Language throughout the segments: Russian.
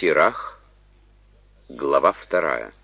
Сирах, глава 2.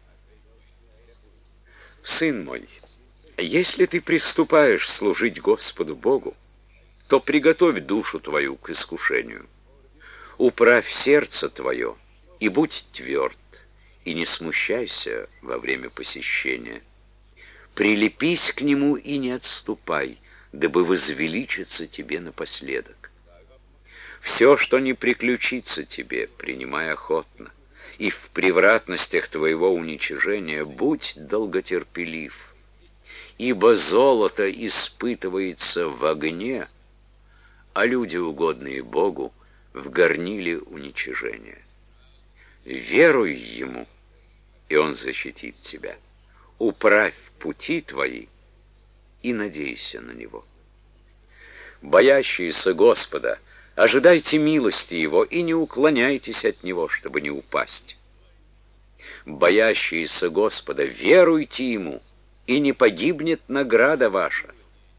Сын мой, если ты приступаешь служить Господу Богу, то приготовь душу твою к искушению. Управь сердце твое и будь тверд, и не смущайся во время посещения. Прилепись к нему и не отступай, дабы возвеличиться тебе напоследок. Все, что не приключится тебе, принимай охотно, и в превратностях твоего уничижения будь долготерпелив, ибо золото испытывается в огне, а люди, угодные Богу, в горниле уничижения. Веруй Ему, и Он защитит тебя. Управь пути твои и надейся на Него. Боящиеся Господа, ожидайте милости Его и не уклоняйтесь от Него, чтобы не упасть. Боящиеся Господа, веруйте Ему, и не погибнет награда ваша.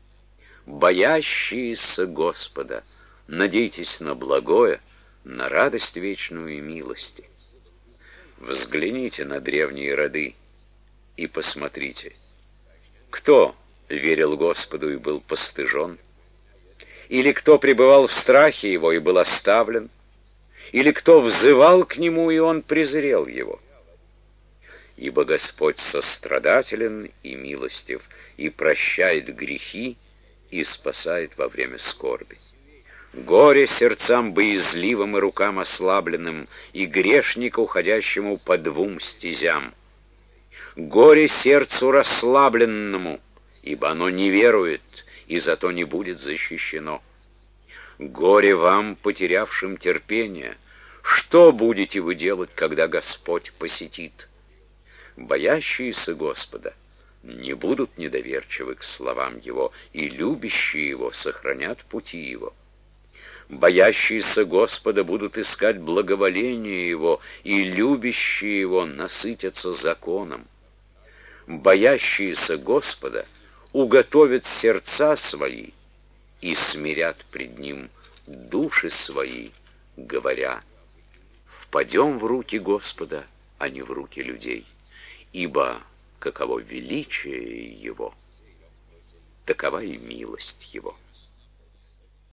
Боящиеся Господа, надейтесь на благое, на радость вечную и милости. Взгляните на древние роды и посмотрите, кто верил Господу и был постыжен, или кто пребывал в страхе Его и был оставлен, или кто взывал к Нему, и Он презрел его. Ибо Господь сострадателен и милостив, и прощает грехи, и спасает во время скорби. Горе сердцам боязливым и рукам ослабленным, и грешнику, уходящему по двум стезям. Горе сердцу расслабленному, ибо оно не верует, и зато не будет защищено. Горе вам, потерявшим терпение, что будете вы делать, когда Господь посетит? Боящиеся Господа не будут недоверчивы к словам Его, и любящие Его сохранят пути Его. Боящиеся Господа будут искать благоволение Его, и любящие Его насытятся законом. Боящиеся Господа уготовят сердца свои и смирят пред Ним души свои, говоря: «Впадем в руки Господа, а не в руки людей, ибо каково величие Его, такова и милость Его».